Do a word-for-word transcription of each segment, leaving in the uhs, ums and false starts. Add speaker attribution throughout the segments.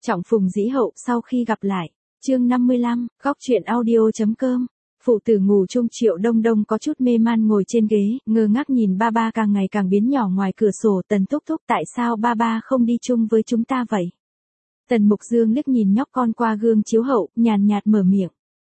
Speaker 1: Trọng phùng dĩ hậu sau khi gặp lại. Chương năm mươi lăm, góc truyện audio.com. Phụ tử ngủ chung. Triệu Đông Đông có chút mê man ngồi trên ghế, ngơ ngác nhìn ba ba càng ngày càng biến nhỏ ngoài cửa sổ. Tần thúc thúc, tại sao ba ba không đi chung với chúng ta vậy? Tần Mục Dương liếc nhìn nhóc con qua gương chiếu hậu, nhàn nhạt mở miệng.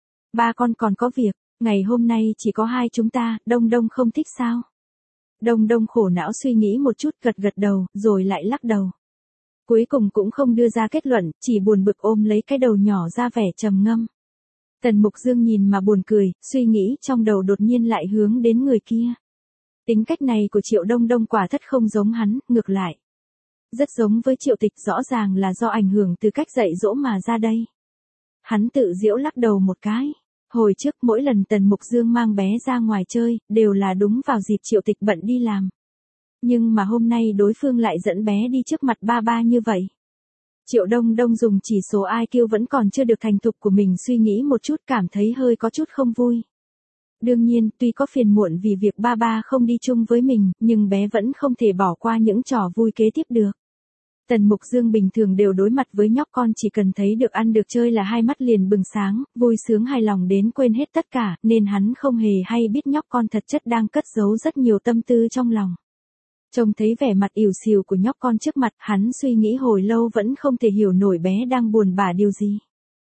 Speaker 1: Ba con còn có việc, ngày hôm nay chỉ có hai chúng ta, Đông Đông không thích sao? Đông Đông khổ não suy nghĩ một chút, gật gật đầu, rồi lại lắc đầu. Cuối cùng cũng không đưa ra kết luận, chỉ buồn bực ôm lấy cái đầu nhỏ ra vẻ trầm ngâm. Tần Mục Dương nhìn mà buồn cười, suy nghĩ trong đầu đột nhiên lại hướng đến người kia. Tính cách này của Triệu Đông Đông quả thật không giống hắn, ngược lại. Rất giống với Triệu Tịch, rõ ràng là do ảnh hưởng từ cách dạy dỗ mà ra đây. Hắn tự giễu lắc đầu một cái. Hồi trước mỗi lần Tần Mục Dương mang bé ra ngoài chơi, đều là đúng vào dịp Triệu Tịch bận đi làm. Nhưng mà hôm nay đối phương lại dẫn bé đi trước mặt ba ba như vậy. Triệu Đông Đông dùng chỉ số i kiu vẫn còn chưa được thành thục của mình suy nghĩ một chút, cảm thấy hơi có chút không vui. Đương nhiên, tuy có phiền muộn vì việc ba ba không đi chung với mình, nhưng bé vẫn không thể bỏ qua những trò vui kế tiếp được. Tần Mục Dương bình thường đều đối mặt với nhóc con chỉ cần thấy được ăn được chơi là hai mắt liền bừng sáng, vui sướng hài lòng đến quên hết tất cả, nên hắn không hề hay biết nhóc con thật chất đang cất giấu rất nhiều tâm tư trong lòng. Trông thấy vẻ mặt ỉu xìu của nhóc con trước mặt, hắn suy nghĩ hồi lâu vẫn không thể hiểu nổi bé đang buồn bã điều gì.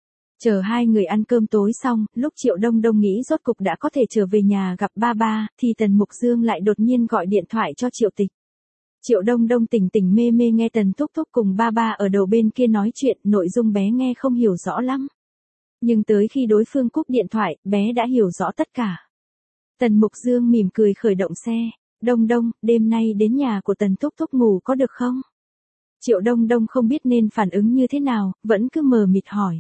Speaker 1: Chờ hai người ăn cơm tối xong, lúc Triệu Đông Đông nghĩ rốt cục đã có thể trở về nhà gặp ba ba, thì Tần Mục Dương lại đột nhiên gọi điện thoại cho Triệu Tịch. Triệu Đông Đông tỉnh tỉnh mê mê nghe Tần Thúc Thúc cùng ba ba ở đầu bên kia nói chuyện, nội dung bé nghe không hiểu rõ lắm. Nhưng tới khi đối phương cúp điện thoại, bé đã hiểu rõ tất cả. Tần Mục Dương mỉm cười khởi động xe. Đông Đông, đêm nay đến nhà của Tần Thúc Thúc ngủ có được không? Triệu Đông Đông không biết nên phản ứng như thế nào, vẫn cứ mờ mịt hỏi.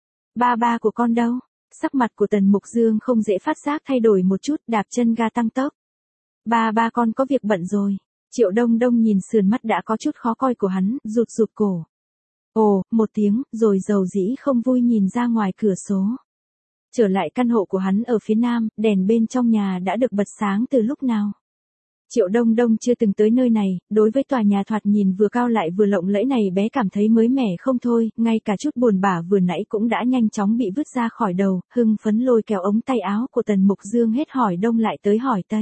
Speaker 1: Ba ba của con đâu? Sắc mặt của Tần Mục Dương không dễ phát giác thay đổi một chút, đạp chân ga tăng tốc. Ba ba con có việc bận rồi. Triệu Đông Đông nhìn sườn mắt đã có chút khó coi của hắn, rụt rụt cổ. Ồ, một tiếng, rồi dầu dĩ không vui nhìn ra ngoài cửa số. Trở lại căn hộ của hắn ở phía nam, đèn bên trong nhà đã được bật sáng từ lúc nào. Triệu Đông Đông chưa từng tới nơi này, đối với tòa nhà thoạt nhìn vừa cao lại vừa lộng lẫy này bé cảm thấy mới mẻ không thôi, ngay cả chút buồn bã vừa nãy cũng đã nhanh chóng bị vứt ra khỏi đầu, hưng phấn lôi kéo ống tay áo của Tần Mục Dương hết hỏi đông lại tới hỏi tây.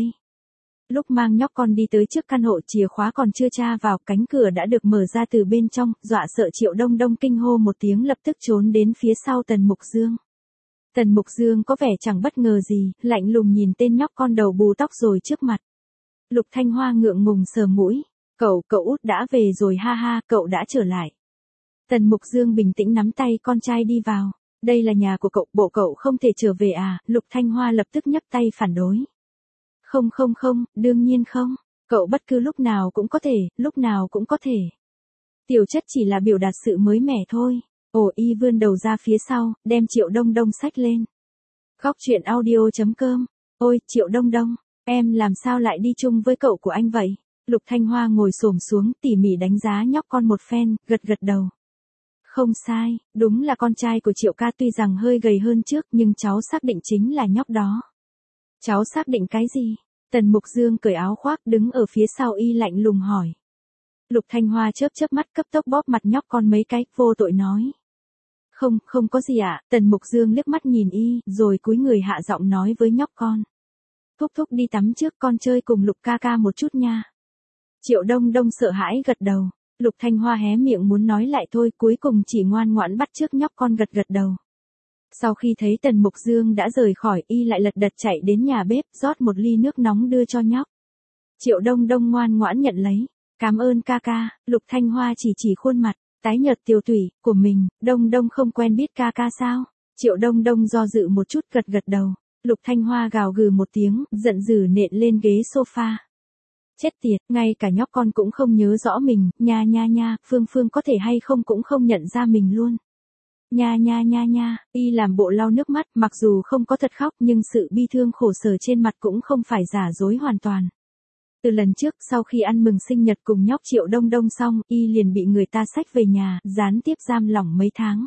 Speaker 1: Lúc mang nhóc con đi tới trước căn hộ, chìa khóa còn chưa tra vào, cánh cửa đã được mở ra từ bên trong, dọa sợ Triệu Đông Đông kinh hô một tiếng lập tức trốn đến phía sau Tần Mục Dương. Tần Mục Dương có vẻ chẳng bất ngờ gì, lạnh lùng nhìn tên nhóc con đầu bù tóc rồi trước mặt. Lục Thanh Hoa ngượng ngùng sờ mũi. Cậu, cậu út đã về rồi ha ha, cậu đã trở lại. Tần Mục Dương bình tĩnh nắm tay con trai đi vào. Đây là nhà của cậu, bộ cậu không thể trở về à? Lục Thanh Hoa lập tức nhấc tay phản đối. Không không không, đương nhiên không. Cậu bất cứ lúc nào cũng có thể, lúc nào cũng có thể. Tiểu chất chỉ là biểu đạt sự mới mẻ thôi. Ồ, y vươn đầu ra phía sau, đem Triệu Đông Đông xách lên. Góc truyện audio.com. Ôi, Triệu Đông Đông. Em làm sao lại đi chung với cậu của anh vậy? Lục Thanh Hoa ngồi xổm xuống tỉ mỉ đánh giá nhóc con một phen, gật gật đầu. Không sai, đúng là con trai của Triệu ca, tuy rằng hơi gầy hơn trước nhưng cháu xác định chính là nhóc đó. Cháu xác định cái gì? Tần Mục Dương cởi áo khoác đứng ở phía sau y lạnh lùng hỏi. Lục Thanh Hoa chớp chớp mắt cấp tốc bóp mặt nhóc con mấy cái, vô tội nói. Không, không có gì ạ. Tần Mục Dương liếc mắt nhìn y, rồi cúi người hạ giọng nói với nhóc con. Thúc thúc đi tắm trước, con chơi cùng Lục ca ca một chút nha. Triệu Đông Đông sợ hãi gật đầu. Lục Thanh Hoa hé miệng muốn nói lại thôi, cuối cùng chỉ ngoan ngoãn bắt chước nhóc con gật gật đầu. Sau khi thấy Tần Mục Dương đã rời khỏi, y lại lật đật chạy đến nhà bếp, rót một ly nước nóng đưa cho nhóc. Triệu Đông Đông ngoan ngoãn nhận lấy. Cảm ơn ca ca. Lục Thanh Hoa chỉ chỉ khuôn mặt tái nhợt tiều tụy của mình. Đông Đông không quen biết ca ca sao? Triệu Đông Đông do dự một chút gật gật đầu. Lục Thanh Hoa gào gừ một tiếng, giận dữ nện lên ghế sofa. Chết tiệt, ngay cả nhóc con cũng không nhớ rõ mình, nha nha nha, Phương Phương có thể hay không cũng không nhận ra mình luôn. Nha nha nha nha, y làm bộ lau nước mắt, mặc dù không có thật khóc nhưng sự bi thương khổ sở trên mặt cũng không phải giả dối hoàn toàn. Từ lần trước, sau khi ăn mừng sinh nhật cùng nhóc Triệu Đông Đông xong, y liền bị người ta xách về nhà, gián tiếp giam lỏng mấy tháng.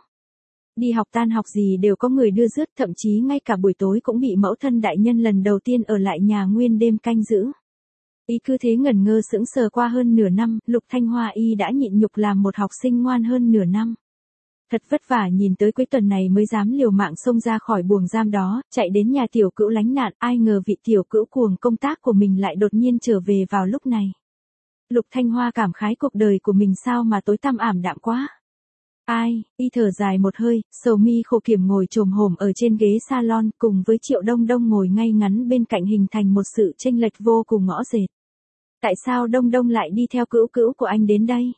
Speaker 1: Đi học tan học gì đều có người đưa rước, thậm chí ngay cả buổi tối cũng bị mẫu thân đại nhân lần đầu tiên ở lại nhà nguyên đêm canh giữ. Y cứ thế ngẩn ngơ sững sờ qua hơn nửa năm, Lục Thanh Hoa y đã nhịn nhục làm một học sinh ngoan hơn nửa năm. Thật vất vả nhìn tới cuối tuần này mới dám liều mạng xông ra khỏi buồng giam đó, chạy đến nhà tiểu cữu lánh nạn, ai ngờ vị tiểu cữu cuồng công tác của mình lại đột nhiên trở về vào lúc này. Lục Thanh Hoa cảm khái cuộc đời của mình sao mà tối tăm ảm đạm quá. Ai, y thở dài một hơi, sầu mi khổ kiểm ngồi chồm hổm ở trên ghế salon cùng với Triệu Đông Đông ngồi ngay ngắn bên cạnh hình thành một sự chênh lệch vô cùng ngõ dệt. Tại sao Đông Đông lại đi theo cữu cữu của anh đến đây?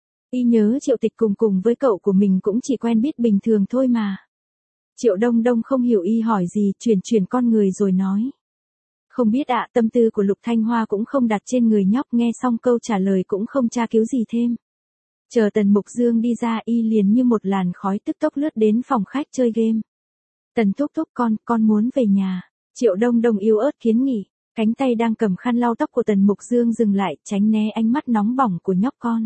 Speaker 1: Y nhớ Triệu Tịch cùng cùng với cậu của mình cũng chỉ quen biết bình thường thôi mà. Triệu Đông Đông không hiểu y hỏi gì, chuyển chuyển con người rồi nói. Không biết ạ, tâm tư của Lục Thanh Hoa cũng không đặt trên người nhóc, nghe xong câu trả lời cũng không tra cứu gì thêm. Chờ Tần Mục Dương đi ra y liền như một làn khói tức tốc lướt đến phòng khách chơi game. Tần thúc thúc con, con muốn về nhà. Triệu Đông Đông yếu ớt kiến nghị, cánh tay đang cầm khăn lau tóc của Tần Mục Dương dừng lại, tránh né ánh mắt nóng bỏng của nhóc con.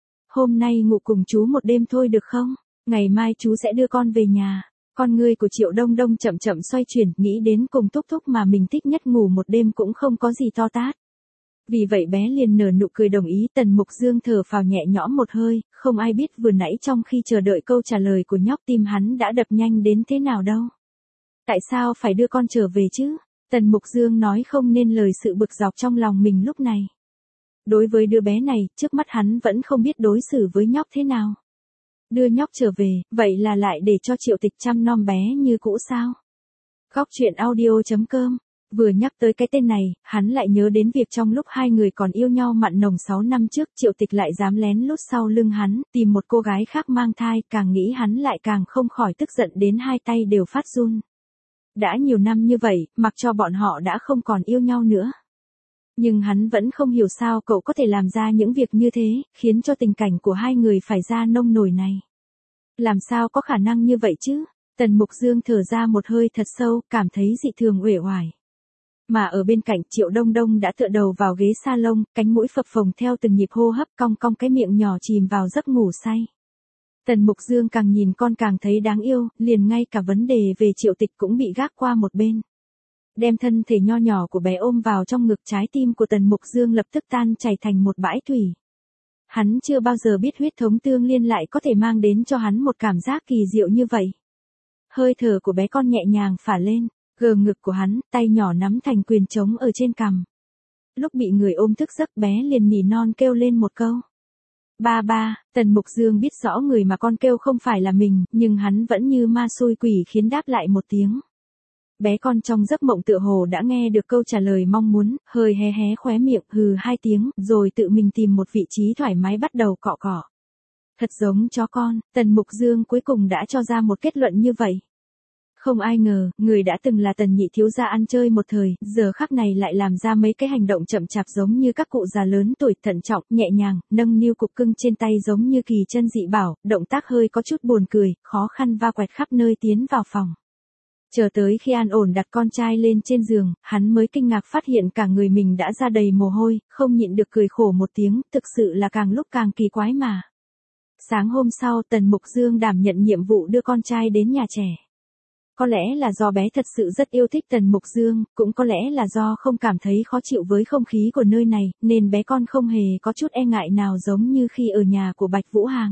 Speaker 1: Hôm nay ngủ cùng chú một đêm thôi được không? Ngày mai chú sẽ đưa con về nhà. Con ngươi của Triệu Đông Đông chậm chậm xoay chuyển, nghĩ đến cùng thúc thúc mà mình thích nhất ngủ một đêm cũng không có gì to tát. Vì vậy bé liền nở nụ cười đồng ý. Tần Mục Dương thở phào nhẹ nhõm một hơi, không ai biết vừa nãy trong khi chờ đợi câu trả lời của nhóc tim hắn đã đập nhanh đến thế nào đâu. Tại sao phải đưa con trở về chứ? Tần Mục Dương nói không nên lời sự bực dọc trong lòng mình lúc này. Đối với đứa bé này, trước mắt hắn vẫn không biết đối xử với nhóc thế nào. Đưa nhóc trở về, vậy là lại để cho Triệu Tịch chăm nom bé như cũ sao? Góc truyện audio chấm com. Vừa nhắc tới cái tên này, hắn lại nhớ đến việc trong lúc hai người còn yêu nhau mặn nồng sáu năm trước, Triệu Tịch lại dám lén lút sau lưng hắn, tìm một cô gái khác mang thai, càng nghĩ hắn lại càng không khỏi tức giận đến hai tay đều phát run. Đã nhiều năm như vậy, mặc cho bọn họ đã không còn yêu nhau nữa. Nhưng hắn vẫn không hiểu sao cậu có thể làm ra những việc như thế, khiến cho tình cảnh của hai người phải ra nông nổi này. Làm sao có khả năng như vậy chứ? Tần Mục Dương thở ra một hơi thật sâu, cảm thấy dị thường uể oải. Mà ở bên cạnh Triệu Đông Đông đã tựa đầu vào ghế salon, cánh mũi phập phồng theo từng nhịp hô hấp, cong cong cái miệng nhỏ chìm vào giấc ngủ say. Tần Mục Dương càng nhìn con càng thấy đáng yêu, liền ngay cả vấn đề về Triệu Tịch cũng bị gác qua một bên. Đem thân thể nho nhỏ của bé ôm vào trong ngực, trái tim của Tần Mục Dương lập tức tan chảy thành một bãi thủy. Hắn chưa bao giờ biết huyết thống tương liên lại có thể mang đến cho hắn một cảm giác kỳ diệu như vậy. Hơi thở của bé con nhẹ nhàng phả lên, gờ ngực của hắn, tay nhỏ nắm thành quyền trống ở trên cằm. Lúc bị người ôm thức giấc bé liền nỉ non kêu lên một câu. Ba ba, Tần Mục Dương biết rõ người mà con kêu không phải là mình, nhưng hắn vẫn như ma xui quỷ khiến đáp lại một tiếng. Bé con trong giấc mộng tựa hồ đã nghe được câu trả lời mong muốn, hơi hé hé khóe miệng, hừ hai tiếng, rồi tự mình tìm một vị trí thoải mái bắt đầu cọ cọ. Thật giống chó con, Tần Mục Dương cuối cùng đã cho ra một kết luận như vậy. Không ai ngờ, người đã từng là Tần nhị thiếu gia ăn chơi một thời, giờ khắc này lại làm ra mấy cái hành động chậm chạp giống như các cụ già lớn tuổi, thận trọng, nhẹ nhàng, nâng niu cục cưng trên tay giống như kỳ chân dị bảo, động tác hơi có chút buồn cười, khó khăn va quẹt khắp nơi tiến vào phòng. Chờ tới khi an ổn đặt con trai lên trên giường, hắn mới kinh ngạc phát hiện cả người mình đã ra đầy mồ hôi, không nhịn được cười khổ một tiếng, thực sự là càng lúc càng kỳ quái mà. Sáng hôm sau Tần Mục Dương đảm nhận nhiệm vụ đưa con trai đến nhà trẻ. Có lẽ là do bé thật sự rất yêu thích Tần Mục Dương, cũng có lẽ là do không cảm thấy khó chịu với không khí của nơi này, nên bé con không hề có chút e ngại nào giống như khi ở nhà của Bạch Vũ Hàng.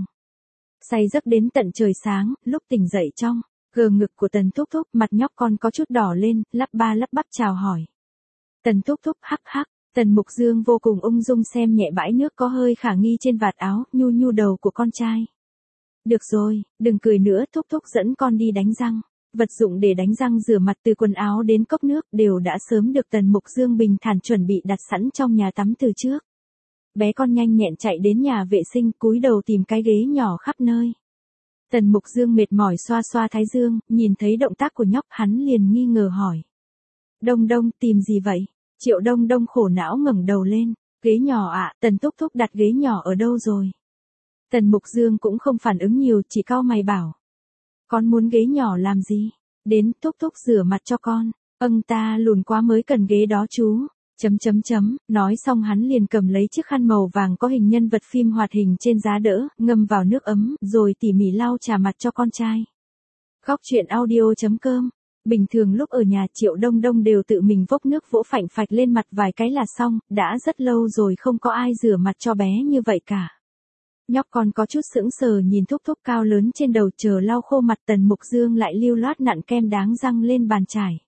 Speaker 1: Say giấc đến tận trời sáng, lúc tỉnh dậy trong gờ ngực của Tần Thúc Thúc, mặt nhóc con có chút đỏ lên, lắp ba lắp bắp chào hỏi. Tần Thúc Thúc hắc hắc, Tần Mục Dương vô cùng ung dung xem nhẹ bãi nước có hơi khả nghi trên vạt áo, nhu nhu đầu của con trai. Được rồi, đừng cười nữa, Thúc Thúc dẫn con đi đánh răng. Vật dụng để đánh răng rửa mặt từ quần áo đến cốc nước đều đã sớm được Tần Mục Dương bình thản chuẩn bị đặt sẵn trong nhà tắm từ trước. Bé con nhanh nhẹn chạy đến nhà vệ sinh, cúi đầu tìm cái ghế nhỏ khắp nơi. Tần Mục Dương mệt mỏi xoa xoa thái dương, nhìn thấy động tác của nhóc hắn liền nghi ngờ hỏi. Đông Đông, tìm gì vậy? Triệu Đông Đông khổ não ngẩng đầu lên. Ghế nhỏ ạ, à, Tần Thúc Thúc đặt ghế nhỏ ở đâu rồi? Tần Mục Dương cũng không phản ứng nhiều, chỉ cau mày bảo. Con muốn ghế nhỏ làm gì? Đến, Thúc Thúc rửa mặt cho con. Âng ta lùn quá mới cần ghế đó chú. Chấm chấm chấm, nói xong hắn liền cầm lấy chiếc khăn màu vàng có hình nhân vật phim hoạt hình trên giá đỡ, ngâm vào nước ấm, rồi tỉ mỉ lau chà mặt cho con trai. Góc truyện audio chấm com. Bình thường lúc ở nhà Triệu Đông Đông đều tự mình vốc nước vỗ phạnh phạch lên mặt vài cái là xong, đã rất lâu rồi không có ai rửa mặt cho bé như vậy cả. Nhóc con có chút sững sờ nhìn thúc thúc cao lớn trên đầu chờ lau khô mặt. Tần Mục Dương lại lưu loát nặn kem đáng răng lên bàn chải.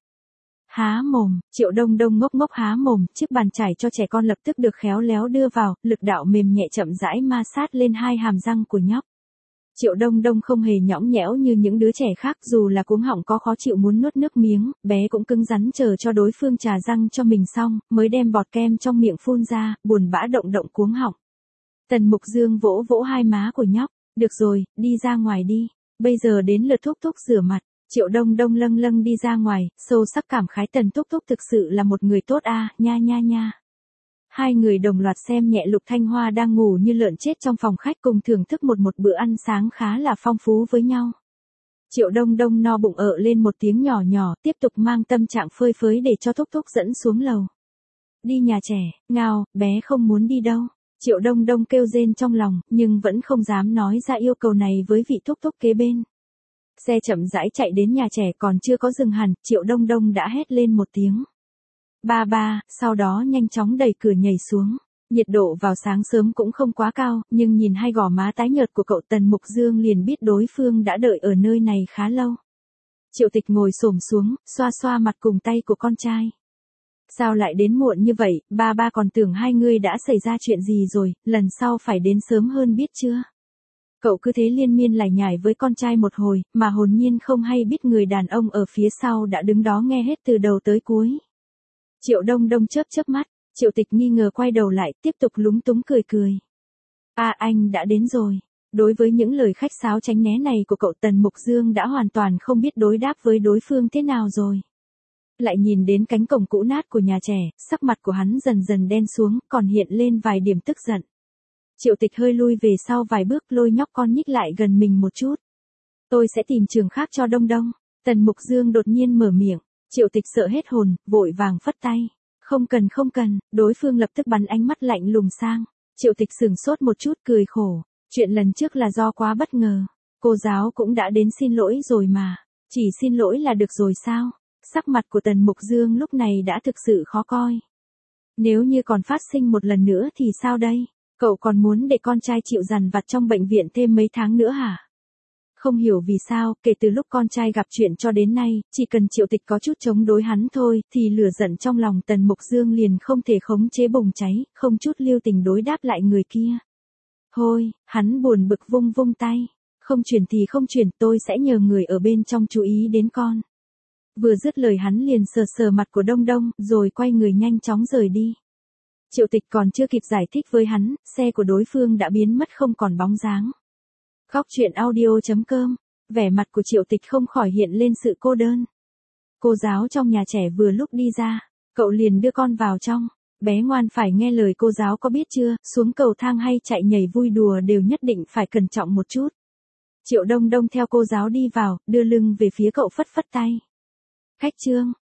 Speaker 1: Há mồm, Triệu Đông Đông ngốc ngốc há mồm, chiếc bàn chải cho trẻ con lập tức được khéo léo đưa vào, lực đạo mềm nhẹ chậm rãi ma sát lên hai hàm răng của nhóc. Triệu Đông Đông không hề nhõng nhẽo như những đứa trẻ khác, dù là cuống họng có khó chịu muốn nuốt nước miếng, bé cũng cứng rắn chờ cho đối phương trà răng cho mình xong, mới đem bọt kem trong miệng phun ra, buồn bã động động cuống họng. Tần Mục Dương vỗ vỗ hai má của nhóc, được rồi, đi ra ngoài đi, bây giờ đến lượt thúc thúc rửa mặt. Triệu Đông Đông lâng lâng đi ra ngoài, sâu sắc cảm khái Tần thúc thúc thực sự là một người tốt a, nha nha nha. Hai người đồng loạt xem nhẹ Lục Thanh Hoa đang ngủ như lợn chết trong phòng khách cùng thưởng thức một một bữa ăn sáng khá là phong phú với nhau. Triệu Đông Đông no bụng ợ lên một tiếng nhỏ nhỏ, tiếp tục mang tâm trạng phơi phới để cho thúc thúc dẫn xuống lầu. Đi nhà trẻ, ngao, bé không muốn đi đâu. Triệu Đông Đông kêu rên trong lòng, nhưng vẫn không dám nói ra yêu cầu này với vị thúc thúc kế bên. Xe chậm rãi chạy đến nhà trẻ còn chưa có dừng hẳn, Triệu Đông Đông đã hét lên một tiếng. Ba ba, sau đó nhanh chóng đẩy cửa nhảy xuống. Nhiệt độ vào sáng sớm cũng không quá cao, nhưng nhìn hai gò má tái nhợt của cậu Tần Mục Dương liền biết đối phương đã đợi ở nơi này khá lâu. Triệu Tịch ngồi xổm xuống, xoa xoa mặt cùng tay của con trai. Sao lại đến muộn như vậy, ba ba còn tưởng hai người đã xảy ra chuyện gì rồi, lần sau phải đến sớm hơn biết chưa? Cậu cứ thế liên miên lải nhải với con trai một hồi, mà hồn nhiên không hay biết người đàn ông ở phía sau đã đứng đó nghe hết từ đầu tới cuối. Triệu Đông Đông chớp chớp mắt, Triệu Tịch nghi ngờ quay đầu lại, tiếp tục lúng túng cười cười. À anh đã đến rồi. Đối với những lời khách sáo tránh né này của cậu Tần Mục Dương đã hoàn toàn không biết đối đáp với đối phương thế nào rồi. Lại nhìn đến cánh cổng cũ nát của nhà trẻ, sắc mặt của hắn dần dần đen xuống, còn hiện lên vài điểm tức giận. Triệu Tịch hơi lui về sau vài bước lôi nhóc con nhích lại gần mình một chút. Tôi sẽ tìm trường khác cho Đông Đông. Tần Mục Dương đột nhiên mở miệng. Triệu Tịch sợ hết hồn, vội vàng phất tay. Không cần không cần, đối phương lập tức bắn ánh mắt lạnh lùng sang. Triệu Tịch sửng sốt một chút cười khổ. Chuyện lần trước là do quá bất ngờ. Cô giáo cũng đã đến xin lỗi rồi mà. Chỉ xin lỗi là được rồi sao? Sắc mặt của Tần Mục Dương lúc này đã thực sự khó coi. Nếu như còn phát sinh một lần nữa thì sao đây? Cậu còn muốn để con trai chịu dằn vặt trong bệnh viện thêm mấy tháng nữa hả? Không hiểu vì sao, kể từ lúc con trai gặp chuyện cho đến nay, chỉ cần Triệu Tịch có chút chống đối hắn thôi, thì lửa giận trong lòng Tần Mục Dương liền không thể khống chế bùng cháy, không chút lưu tình đối đáp lại người kia. Thôi, hắn buồn bực vung vung tay. Không chuyển thì không chuyển, tôi sẽ nhờ người ở bên trong chú ý đến con. Vừa dứt lời hắn liền sờ sờ mặt của Đông Đông, rồi quay người nhanh chóng rời đi. Triệu Tịch còn chưa kịp giải thích với hắn, xe của đối phương đã biến mất không còn bóng dáng. Góc truyện audio chấm com, vẻ mặt của Triệu Tịch không khỏi hiện lên sự cô đơn. Cô giáo trong nhà trẻ vừa lúc đi ra, cậu liền đưa con vào trong. Bé ngoan phải nghe lời cô giáo có biết chưa, xuống cầu thang hay chạy nhảy vui đùa đều nhất định phải cẩn trọng một chút. Triệu Đông Đông theo cô giáo đi vào, đưa lưng về phía cậu phất phất tay. Khách trương,